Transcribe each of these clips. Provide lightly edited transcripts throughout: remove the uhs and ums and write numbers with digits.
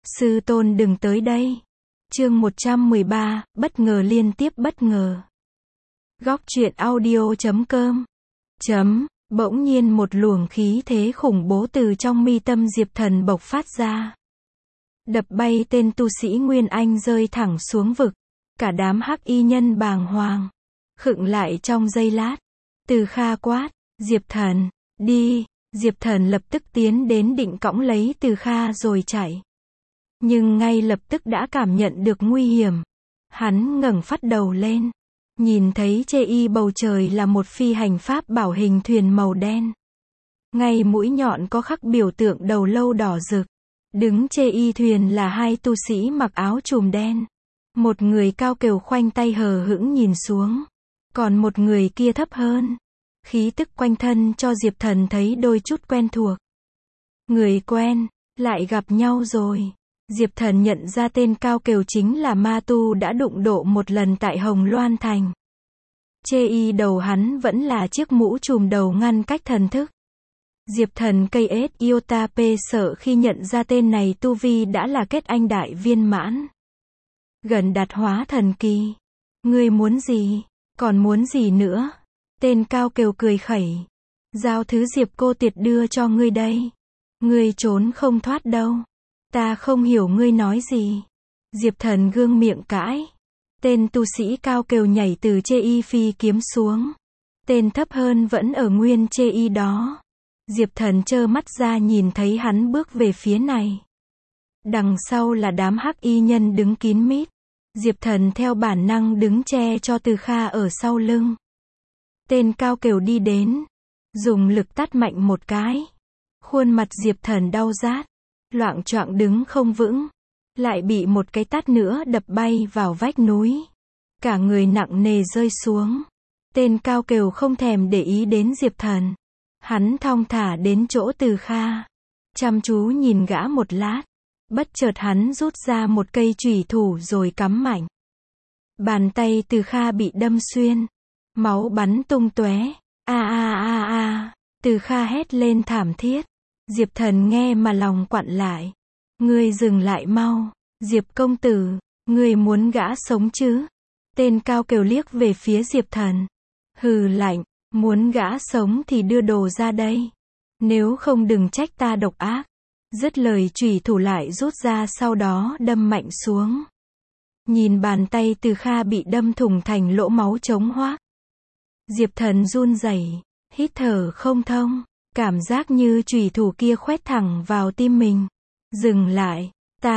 Sư tôn đừng tới đây. Chương 113, bất ngờ liên tiếp bất ngờ. Góc truyện audio.com. Bỗng nhiên một luồng khí thế khủng bố từ trong mi tâm Diệp Thần bộc phát ra. Đập bay tên tu sĩ Nguyên Anh rơi thẳng xuống vực. Cả đám hắc y nhân bàng hoàng. Khựng lại trong giây lát. Từ Kha quát, Diệp Thần, đi. Diệp Thần lập tức tiến đến định cõng lấy Từ Kha rồi chạy. Nhưng ngay lập tức đã cảm nhận được nguy hiểm. Hắn ngẩng phát đầu lên. Nhìn thấy chê y bầu trời là một phi hành pháp bảo hình thuyền màu đen. Ngay mũi nhọn có khắc biểu tượng đầu lâu đỏ rực. Đứng chê y thuyền là hai tu sĩ mặc áo trùm đen. Một người cao kiều khoanh tay hờ hững nhìn xuống. Còn một người kia thấp hơn. Khí tức quanh thân cho Diệp Thần thấy đôi chút quen thuộc. Người quen, lại gặp nhau rồi. Diệp Thần nhận ra tên cao kiều chính là ma tu đã đụng độ một lần tại Hồng Loan Thành. Chê y đầu hắn vẫn là chiếc mũ trùm đầu ngăn cách thần thức. Diệp Thần cây ết Iota P sợ khi nhận ra tên này tu vi đã là kết anh đại viên mãn. Gần đạt hóa thần kỳ. Ngươi muốn gì? Còn muốn gì nữa? Tên cao kiều cười khẩy. Giao thứ Diệp cô tiệt đưa cho ngươi đây. Ngươi trốn không thoát đâu. Ta không hiểu ngươi nói gì. Diệp Thần gương miệng cãi. Tên tu sĩ cao kiều nhảy từ chê y phi kiếm xuống. Tên thấp hơn vẫn ở nguyên chê y đó. Diệp Thần trơ mắt ra nhìn thấy hắn bước về phía này. Đằng sau là đám hắc y nhân đứng kín mít. Diệp Thần theo bản năng đứng che cho Từ Kha ở sau lưng. Tên cao kiều đi đến. Dùng lực tát mạnh một cái. Khuôn mặt Diệp Thần đau rát. Loạng choạng đứng không vững. Lại bị một cái tát nữa đập bay vào vách núi. Cả người nặng nề rơi xuống. Tên cao kiều không thèm để ý đến Diệp Thần. Hắn thong thả đến chỗ Từ Kha. Chăm chú nhìn gã một lát. Bất chợt hắn rút ra một cây chủy thủ rồi cắm mạnh. Bàn tay Từ Kha bị đâm xuyên. Máu bắn tung tóe. Từ Kha hét lên thảm thiết. Diệp Thần nghe mà lòng quặn lại. Ngươi dừng lại mau. Diệp công tử, ngươi muốn gã sống chứ? Tên cao kiều liếc về phía Diệp Thần. Hừ lạnh, muốn gã sống thì đưa đồ ra đây. Nếu không đừng trách ta độc ác. Dứt lời chủy thủ lại rút ra sau đó đâm mạnh xuống. Nhìn bàn tay Từ Kha bị đâm thủng thành lỗ máu trống hoác. Diệp Thần run rẩy, hít thở không thông. Cảm giác như chủy thủ kia khoét thẳng vào tim mình. Dừng lại,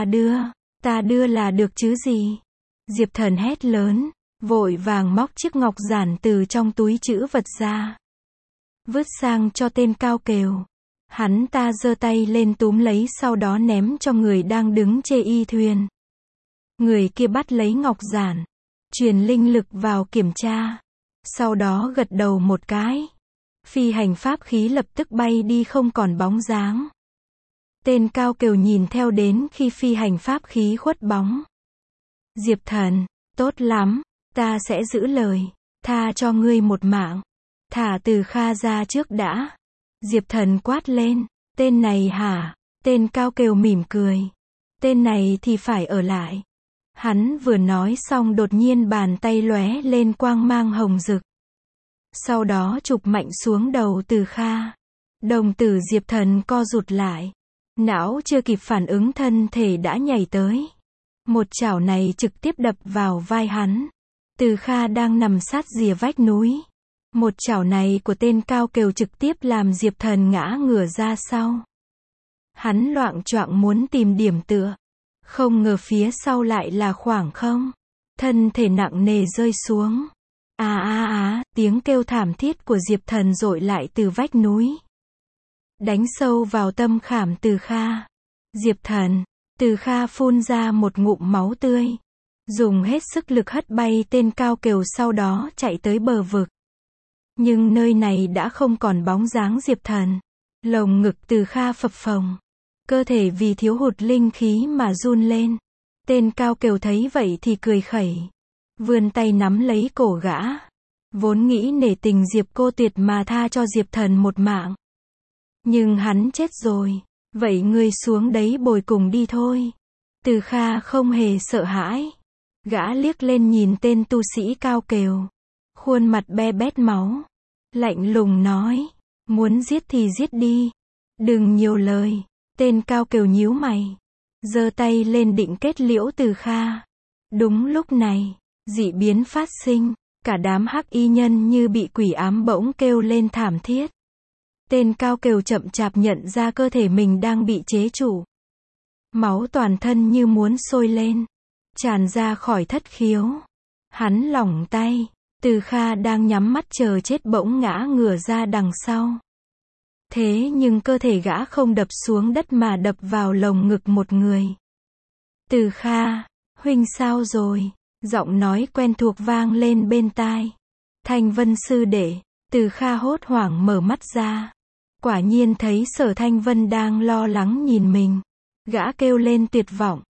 ta đưa là được chứ gì? Diệp Thần hét lớn, vội vàng móc chiếc ngọc giản từ trong túi trữ vật ra. Vứt sang cho tên cao kiều. Hắn ta giơ tay lên túm lấy sau đó ném cho người đang đứng chê y thuyền. Người kia bắt lấy ngọc giản. Truyền linh lực vào kiểm tra. Sau đó gật đầu một cái. Phi hành pháp khí lập tức bay đi không còn bóng dáng. Tên cao kiều nhìn theo đến khi phi hành pháp khí khuất bóng. Diệp Thần, tốt lắm, ta sẽ giữ lời, tha cho ngươi một mạng. Thả Từ Kha ra trước đã. Diệp Thần quát lên, tên này hả? Tên cao kiều mỉm cười. Tên này thì phải ở lại. Hắn vừa nói xong đột nhiên bàn tay lóe lên quang mang hồng rực. Sau đó chụp mạnh xuống đầu Từ Kha. Đồng tử Diệp Thần co rụt lại. Não chưa kịp phản ứng thân thể đã nhảy tới. Một chảo này trực tiếp đập vào vai hắn. Từ Kha đang nằm sát rìa vách núi. Một chảo này của tên cao kiều trực tiếp làm Diệp Thần ngã ngửa ra sau. Hắn loạng choạng muốn tìm điểm tựa. Không ngờ phía sau lại là khoảng không. Thân thể nặng nề rơi xuống. Tiếng kêu thảm thiết của Diệp Thần dội lại từ vách núi. Đánh sâu vào tâm khảm Từ Kha. Diệp Thần, Từ Kha phun ra một ngụm máu tươi. Dùng hết sức lực hất bay tên cao kiều sau đó chạy tới bờ vực. Nhưng nơi này đã không còn bóng dáng Diệp Thần. Lồng ngực Từ Kha phập phồng. Cơ thể vì thiếu hụt linh khí mà run lên. Tên cao kiều thấy vậy thì cười khẩy. Vươn tay nắm lấy cổ gã. Vốn nghĩ nể tình Diệp cô tuyệt mà tha cho Diệp Thần một mạng. Nhưng hắn chết rồi. Vậy ngươi xuống đấy bồi cùng đi thôi. Từ Kha không hề sợ hãi. Gã liếc lên nhìn tên tu sĩ cao kèo. Khuôn mặt be bét máu. Lạnh lùng nói. Muốn giết thì giết đi. Đừng nhiều lời. Tên cao kèo nhíu mày. Giơ tay lên định kết liễu Từ Kha. Đúng lúc này, dị biến phát sinh. Cả đám hắc y nhân như bị quỷ ám bỗng kêu lên thảm thiết. Tên cao kèo chậm chạp nhận ra cơ thể mình đang bị chế trụ. Máu toàn thân như muốn sôi lên. Tràn ra khỏi thất khiếu. Hắn lỏng tay. Từ Kha đang nhắm mắt chờ chết bỗng ngã ngửa ra đằng sau. Thế nhưng cơ thể gã không đập xuống đất mà đập vào lồng ngực một người. Từ Kha, huynh sao rồi? Giọng nói quen thuộc vang lên bên tai. Thanh Vân sư đệ. Từ Kha hốt hoảng mở mắt ra. Quả nhiên thấy Sở Thanh Vân đang lo lắng nhìn mình. Gã kêu lên tuyệt vọng.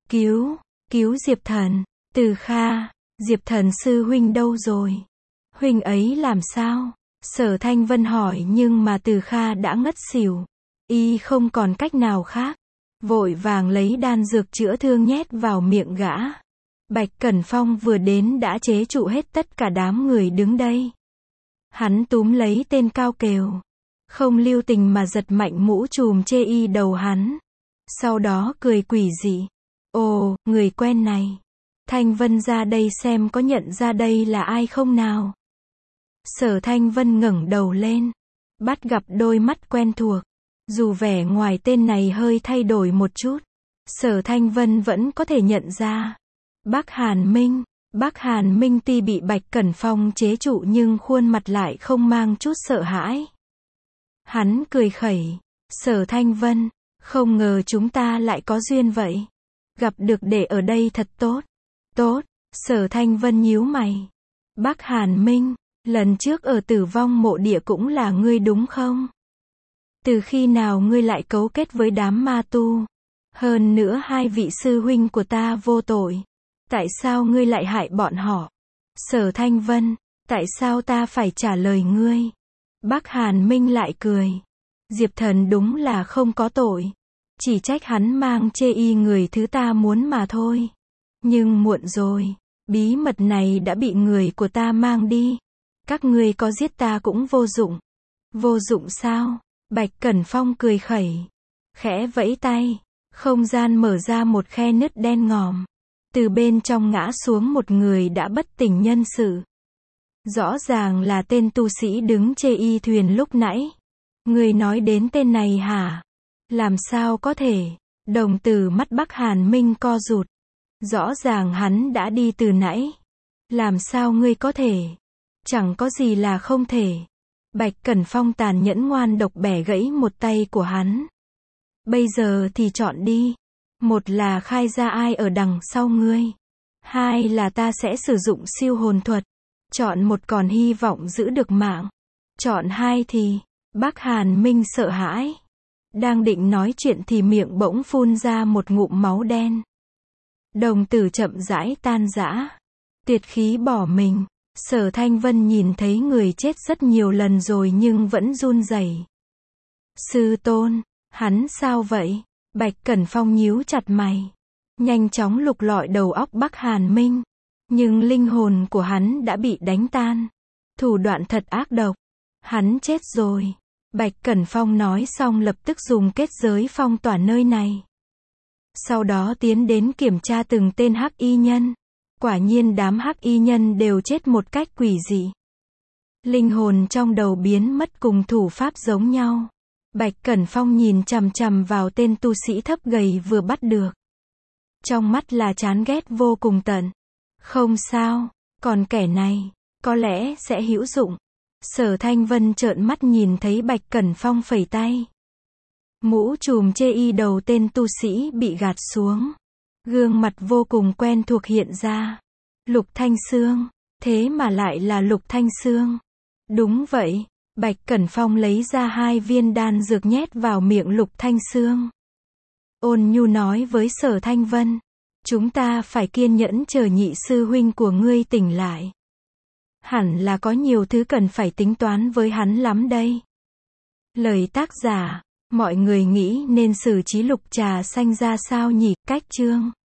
Cứu Diệp Thần. Từ Kha, Diệp Thần sư huynh đâu rồi? Huynh ấy làm sao? Sở Thanh Vân hỏi nhưng mà Từ Kha đã ngất xỉu. Y không còn cách nào khác. Vội vàng lấy đan dược chữa thương nhét vào miệng gã. Bạch Cẩn Phong vừa đến đã chế trụ hết tất cả đám người đứng đây. Hắn túm lấy tên cao kèo. Không lưu tình mà giật mạnh mũ trùm chê y đầu hắn. Sau đó cười quỷ dị. Ồ, người quen này. Thanh Vân ra đây xem có nhận ra đây là ai không nào. Sở Thanh Vân ngẩng đầu lên. Bắt gặp đôi mắt quen thuộc. Dù vẻ ngoài tên này hơi thay đổi một chút. Sở Thanh Vân vẫn có thể nhận ra. Bác Hàn Minh. Bác Hàn Minh tuy bị Bạch Cẩn Phong chế trụ nhưng khuôn mặt lại không mang chút sợ hãi. Hắn cười khẩy. Sở Thanh Vân. Không ngờ chúng ta lại có duyên vậy. Gặp được đệ ở đây thật tốt. Tốt. Sở Thanh Vân nhíu mày. Bác Hàn Minh. Lần trước ở Tử Vong Mộ Địa cũng là ngươi đúng không? Từ khi nào ngươi lại cấu kết với đám ma tu? Hơn nữa hai vị sư huynh của ta vô tội. Tại sao ngươi lại hại bọn họ? Sở Thanh Vân. Tại sao ta phải trả lời ngươi? Bác Hàn Minh lại cười. Diệp Thần đúng là không có tội. Chỉ trách hắn mang chê y người thứ ta muốn mà thôi. Nhưng muộn rồi. Bí mật này đã bị người của ta mang đi. Các ngươi có giết ta cũng vô dụng. Vô dụng sao? Bạch Cẩn Phong cười khẩy. Khẽ vẫy tay. Không gian mở ra một khe nứt đen ngòm. Từ bên trong ngã xuống một người đã bất tỉnh nhân sự. Rõ ràng là tên tu sĩ đứng chê y thuyền lúc nãy. Người nói đến tên này hả? Làm sao có thể? Đồng tử mắt Bắc Hàn Minh co rụt. Rõ ràng hắn đã đi từ nãy. Làm sao ngươi có thể? Chẳng có gì là không thể. Bạch Cẩn Phong tàn nhẫn ngoan độc bẻ gãy một tay của hắn. Bây giờ thì chọn đi. Một là khai ra ai ở đằng sau ngươi. Hai là ta sẽ sử dụng siêu hồn thuật. Chọn một còn hy vọng giữ được mạng. Chọn hai thì... Bác Hàn Minh sợ hãi. Đang định nói chuyện thì miệng bỗng phun ra một ngụm máu đen. Đồng tử chậm rãi tan rã. Tuyệt khí bỏ mình. Sở Thanh Vân nhìn thấy người chết rất nhiều lần rồi nhưng vẫn run rẩy. Sư tôn, hắn sao vậy? Bạch Cẩn Phong nhíu chặt mày. Nhanh chóng lục lọi đầu óc Bắc Hàn Minh. Nhưng linh hồn của hắn đã bị đánh tan. Thủ đoạn thật ác độc. Hắn chết rồi. Bạch Cẩn Phong nói xong lập tức dùng kết giới phong tỏa nơi này. Sau đó tiến đến kiểm tra từng tên hắc y nhân. Quả nhiên đám hắc y nhân đều chết một cách quỷ dị. Linh hồn trong đầu biến mất cùng thủ pháp giống nhau. Bạch Cẩn Phong nhìn chằm chằm vào tên tu sĩ thấp gầy vừa bắt được. Trong mắt là chán ghét vô cùng tận. Không sao, còn kẻ này, có lẽ sẽ hữu dụng. Sở Thanh Vân trợn mắt nhìn thấy Bạch Cẩn Phong phẩy tay. Mũ trùm chê y đầu tên tu sĩ bị gạt xuống. Gương mặt vô cùng quen thuộc hiện ra. Lục Thanh Xương. Thế mà lại là Lục Thanh Xương. Đúng vậy. Bạch Cẩn Phong lấy ra 2 viên đan dược nhét vào miệng Lục Thanh Xương. Ôn nhu nói với Sở Thanh Vân. Chúng ta phải kiên nhẫn chờ nhị sư huynh của ngươi tỉnh lại. Hẳn là có nhiều thứ cần phải tính toán với hắn lắm đây. Lời tác giả Mọi người nghĩ nên xử trí lục trà xanh ra sao nhỉ? Cách chương